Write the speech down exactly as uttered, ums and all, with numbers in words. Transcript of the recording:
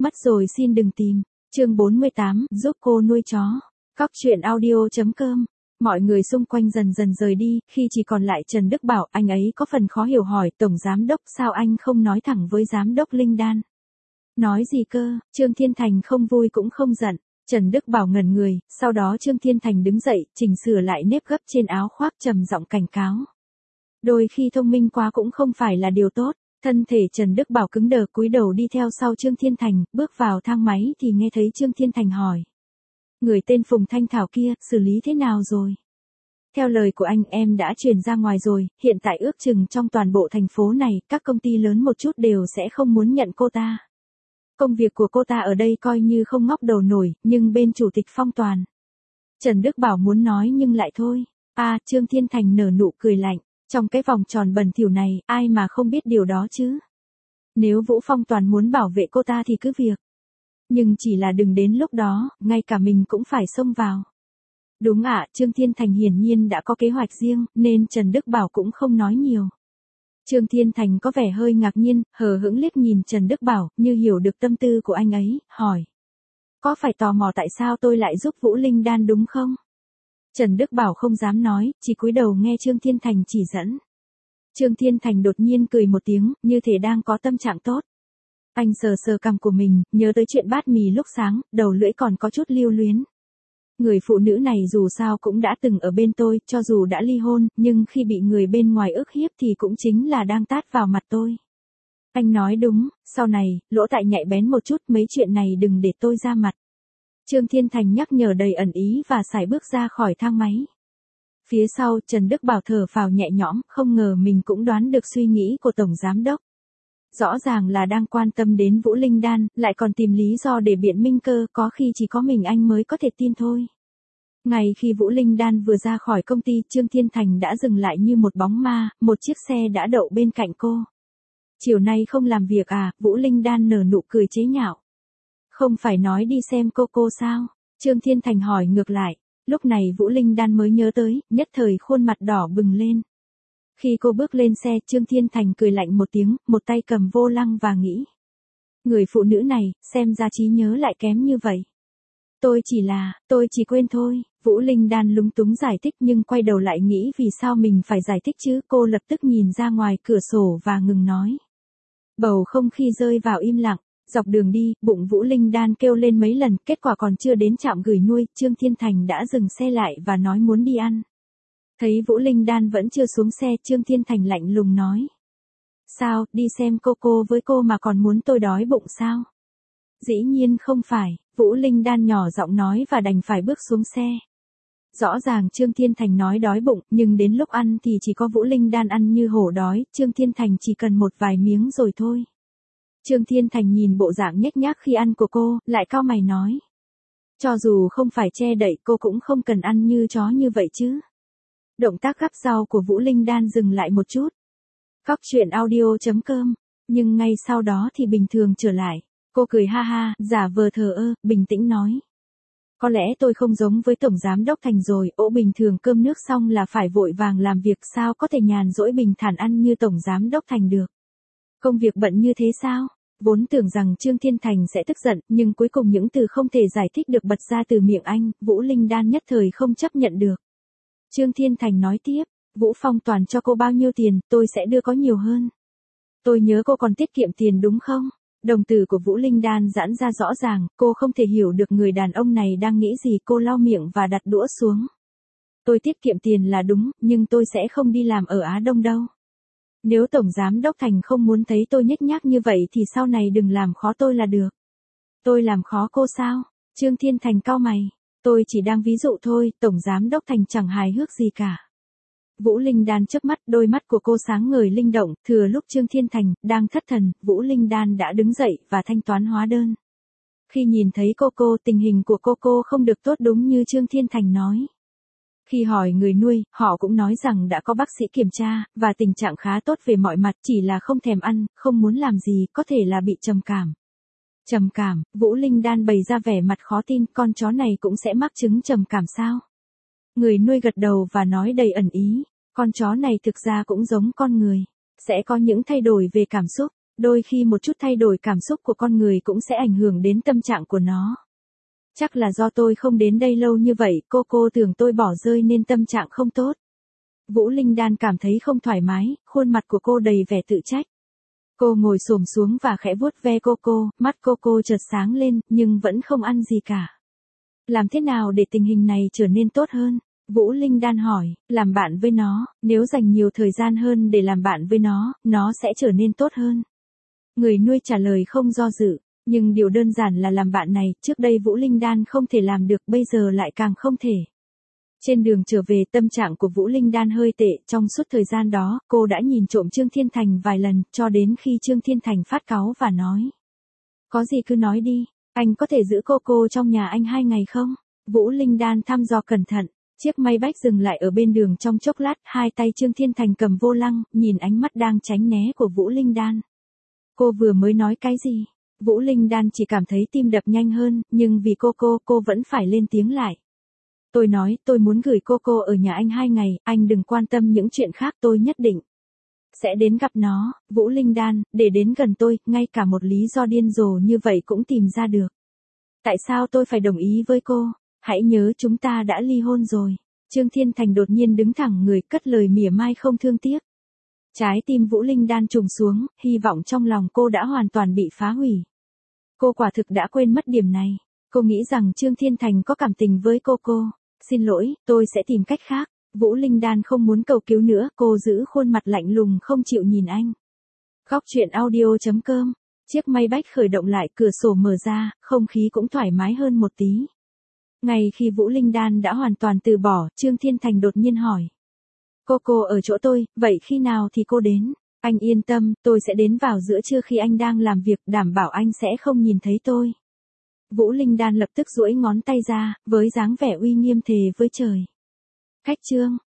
Mất rồi xin đừng tìm. Chương bốn mươi tám, giúp cô nuôi chó. Cóc truyện audio chấm com. Mọi người xung quanh dần dần rời đi, khi chỉ còn lại Trần Đức Bảo, anh ấy có phần khó hiểu hỏi, Tổng Giám Đốc sao anh không nói thẳng với Giám Đốc Linh Đan? Nói gì cơ? Trương Thiên Thành không vui cũng không giận. Trần Đức Bảo ngẩn người, sau đó Trương Thiên Thành đứng dậy, chỉnh sửa lại nếp gấp trên áo khoác trầm giọng cảnh cáo. Đôi khi thông minh quá cũng không phải là điều tốt. Thân thể Trần Đức Bảo cứng đờ cúi đầu đi theo sau Trương Thiên Thành, bước vào thang máy thì nghe thấy Trương Thiên Thành hỏi. Người tên Phùng Thanh Thảo kia, xử lý thế nào rồi? Theo lời của anh em đã chuyển ra ngoài rồi, hiện tại ước chừng trong toàn bộ thành phố này, các công ty lớn một chút đều sẽ không muốn nhận cô ta. Công việc của cô ta ở đây coi như không ngóc đầu nổi, nhưng bên chủ tịch Phong Toàn. Trần Đức Bảo muốn nói nhưng lại thôi. À, Trương Thiên Thành nở nụ cười lạnh. Trong cái vòng tròn bẩn thỉu này, ai mà không biết điều đó chứ? Nếu Vũ Phong Toàn muốn bảo vệ cô ta thì cứ việc. Nhưng chỉ là đừng đến lúc đó, ngay cả mình cũng phải xông vào. Đúng ạ, Trương Thiên Thành hiển nhiên đã có kế hoạch riêng, nên Trần Đức Bảo cũng không nói nhiều. Trương Thiên Thành có vẻ hơi ngạc nhiên, hờ hững liếc nhìn Trần Đức Bảo, như hiểu được tâm tư của anh ấy, hỏi. Có phải tò mò tại sao tôi lại giúp Vũ Linh Đan đúng không? Trần Đức Bảo không dám nói, chỉ cúi đầu nghe Trương Thiên Thành chỉ dẫn. Trương Thiên Thành đột nhiên cười một tiếng, như thể đang có tâm trạng tốt. Anh sờ sờ cằm của mình, nhớ tới chuyện bát mì lúc sáng, đầu lưỡi còn có chút lưu luyến. Người phụ nữ này dù sao cũng đã từng ở bên tôi, cho dù đã ly hôn, nhưng khi bị người bên ngoài ức hiếp thì cũng chính là đang tát vào mặt tôi. Anh nói đúng, sau này, lỗ tai nhạy bén một chút, mấy chuyện này đừng để tôi ra mặt. Trương Thiên Thành nhắc nhở đầy ẩn ý và sải bước ra khỏi thang máy. Phía sau, Trần Đức Bảo thở phào nhẹ nhõm, không ngờ mình cũng đoán được suy nghĩ của Tổng Giám Đốc. Rõ ràng là đang quan tâm đến Vũ Linh Đan, lại còn tìm lý do để biện minh cơ, có khi chỉ có mình anh mới có thể tin thôi. Ngày khi Vũ Linh Đan vừa ra khỏi công ty, Trương Thiên Thành đã dừng lại như một bóng ma, một chiếc xe đã đậu bên cạnh cô. Chiều nay không làm việc à? Vũ Linh Đan nở nụ cười chế nhạo. Không phải nói đi xem cô cô sao? Trương Thiên Thành hỏi ngược lại. Lúc này Vũ Linh Đan mới nhớ tới, nhất thời khuôn mặt đỏ bừng lên. Khi cô bước lên xe, Trương Thiên Thành cười lạnh một tiếng, một tay cầm vô lăng và nghĩ. Người phụ nữ này, xem ra trí nhớ lại kém như vậy. Tôi chỉ là, tôi chỉ quên thôi. Vũ Linh Đan lúng túng giải thích nhưng quay đầu lại nghĩ vì sao mình phải giải thích chứ. Cô lập tức nhìn ra ngoài cửa sổ và ngừng nói. Bầu không khí rơi vào im lặng. Dọc đường đi, bụng Vũ Linh Đan kêu lên mấy lần, kết quả còn chưa đến trạm gửi nuôi, Trương Thiên Thành đã dừng xe lại và nói muốn đi ăn. Thấy Vũ Linh Đan vẫn chưa xuống xe, Trương Thiên Thành lạnh lùng nói. Sao, đi xem cô cô với cô mà còn muốn tôi đói bụng sao? Dĩ nhiên không phải, Vũ Linh Đan nhỏ giọng nói và đành phải bước xuống xe. Rõ ràng Trương Thiên Thành nói đói bụng, nhưng đến lúc ăn thì chỉ có Vũ Linh Đan ăn như hổ đói, Trương Thiên Thành chỉ cần một vài miếng rồi thôi. Trương Thiên Thành nhìn bộ dạng nhếch nhác khi ăn của cô, lại cau mày nói. Cho dù không phải che đậy cô cũng không cần ăn như chó như vậy chứ. Động tác gắp rau của Vũ Linh Đan dừng lại một chút. Cóc truyện audio chấm com. Nhưng ngay sau đó thì bình thường trở lại. Cô cười ha ha, giả vờ thờ ơ, bình tĩnh nói. Có lẽ tôi không giống với Tổng Giám Đốc Thành rồi, ỗ bình thường cơm nước xong là phải vội vàng làm việc, sao có thể nhàn rỗi bình thản ăn như Tổng Giám Đốc Thành được. Công việc bận như thế sao? Vốn tưởng rằng Trương Thiên Thành sẽ tức giận, nhưng cuối cùng những từ không thể giải thích được bật ra từ miệng anh, Vũ Linh Đan nhất thời không chấp nhận được. Trương Thiên Thành nói tiếp, Vũ Phong Toàn cho cô bao nhiêu tiền, tôi sẽ đưa có nhiều hơn. Tôi nhớ cô còn tiết kiệm tiền đúng không? Đồng tử của Vũ Linh Đan giãn ra rõ ràng, cô không thể hiểu được người đàn ông này đang nghĩ gì, cô lau miệng và đặt đũa xuống. Tôi tiết kiệm tiền là đúng, nhưng tôi sẽ không đi làm ở Á Đông đâu. Nếu Tổng Giám Đốc Thành không muốn thấy tôi nhếch nhác như vậy thì sau này đừng làm khó tôi là được. Tôi làm khó cô sao? Trương Thiên Thành cau mày. Tôi chỉ đang ví dụ thôi, Tổng Giám Đốc Thành chẳng hài hước gì cả. Vũ Linh Đan chớp mắt, đôi mắt của cô sáng ngời linh động, thừa lúc Trương Thiên Thành đang thất thần, Vũ Linh Đan đã đứng dậy và thanh toán hóa đơn. Khi nhìn thấy cô cô, tình hình của cô cô không được tốt đúng như Trương Thiên Thành nói. Khi hỏi người nuôi, họ cũng nói rằng đã có bác sĩ kiểm tra, và tình trạng khá tốt về mọi mặt, chỉ là không thèm ăn, không muốn làm gì, có thể là bị trầm cảm. Trầm cảm, Vũ Linh Đan bày ra vẻ mặt khó tin, con chó này cũng sẽ mắc chứng trầm cảm sao? Người nuôi gật đầu và nói đầy ẩn ý, con chó này thực ra cũng giống con người, sẽ có những thay đổi về cảm xúc. Đôi khi một chút thay đổi cảm xúc của con người cũng sẽ ảnh hưởng đến tâm trạng của nó. Chắc là do tôi không đến đây lâu như vậy, cô cô tưởng tôi bỏ rơi nên tâm trạng không tốt. Vũ Linh Đan cảm thấy không thoải mái, khuôn mặt của cô đầy vẻ tự trách. Cô ngồi xổm xuống và khẽ vuốt ve cô cô, mắt cô cô chợt sáng lên, nhưng vẫn không ăn gì cả. Làm thế nào để tình hình này trở nên tốt hơn? Vũ Linh Đan hỏi, làm bạn với nó, nếu dành nhiều thời gian hơn để làm bạn với nó, nó sẽ trở nên tốt hơn. Người nuôi trả lời không do dự, nhưng điều đơn giản là làm bạn này, trước đây Vũ Linh Đan không thể làm được, bây giờ lại càng không thể. Trên đường trở về, tâm trạng của Vũ Linh Đan hơi tệ, trong suốt thời gian đó, cô đã nhìn trộm Trương Thiên Thành vài lần, cho đến khi Trương Thiên Thành phát cáu và nói. Có gì cứ nói đi, anh có thể giữ cô cô trong nhà anh hai ngày không? Vũ Linh Đan thăm dò cẩn thận, chiếc Maybach dừng lại ở bên đường trong chốc lát, hai tay Trương Thiên Thành cầm vô lăng, nhìn ánh mắt đang tránh né của Vũ Linh Đan. Cô vừa mới nói cái gì? Vũ Linh Đan chỉ cảm thấy tim đập nhanh hơn, nhưng vì cô cô, cô vẫn phải lên tiếng lại. Tôi nói, tôi muốn gửi cô cô ở nhà anh hai ngày, anh đừng quan tâm những chuyện khác, tôi nhất định sẽ đến gặp nó. Vũ Linh Đan, để đến gần tôi, ngay cả một lý do điên rồ như vậy cũng tìm ra được. Tại sao tôi phải đồng ý với cô? Hãy nhớ chúng ta đã ly hôn rồi. Trương Thiên Thành đột nhiên đứng thẳng người, cất lời mỉa mai không thương tiếc. Trái tim Vũ Linh Đan trùng xuống, hy vọng trong lòng cô đã hoàn toàn bị phá hủy. Cô quả thực đã quên mất điểm này. Cô nghĩ rằng Trương Thiên Thành có cảm tình với cô cô. Xin lỗi, tôi sẽ tìm cách khác. Vũ Linh Đan không muốn cầu cứu nữa, cô giữ khuôn mặt lạnh lùng không chịu nhìn anh. Góc truyện audio chấm com. Chiếc Maybach khởi động lại, cửa sổ mở ra, không khí cũng thoải mái hơn một tí. Ngay khi Vũ Linh Đan đã hoàn toàn từ bỏ, Trương Thiên Thành đột nhiên hỏi. Cô cô ở chỗ tôi, vậy khi nào thì cô đến? Anh yên tâm, tôi sẽ đến vào giữa trưa khi anh đang làm việc, đảm bảo anh sẽ không nhìn thấy tôi. Vũ Linh Đan lập tức duỗi ngón tay ra, với dáng vẻ uy nghiêm thề với trời. Khách Trương,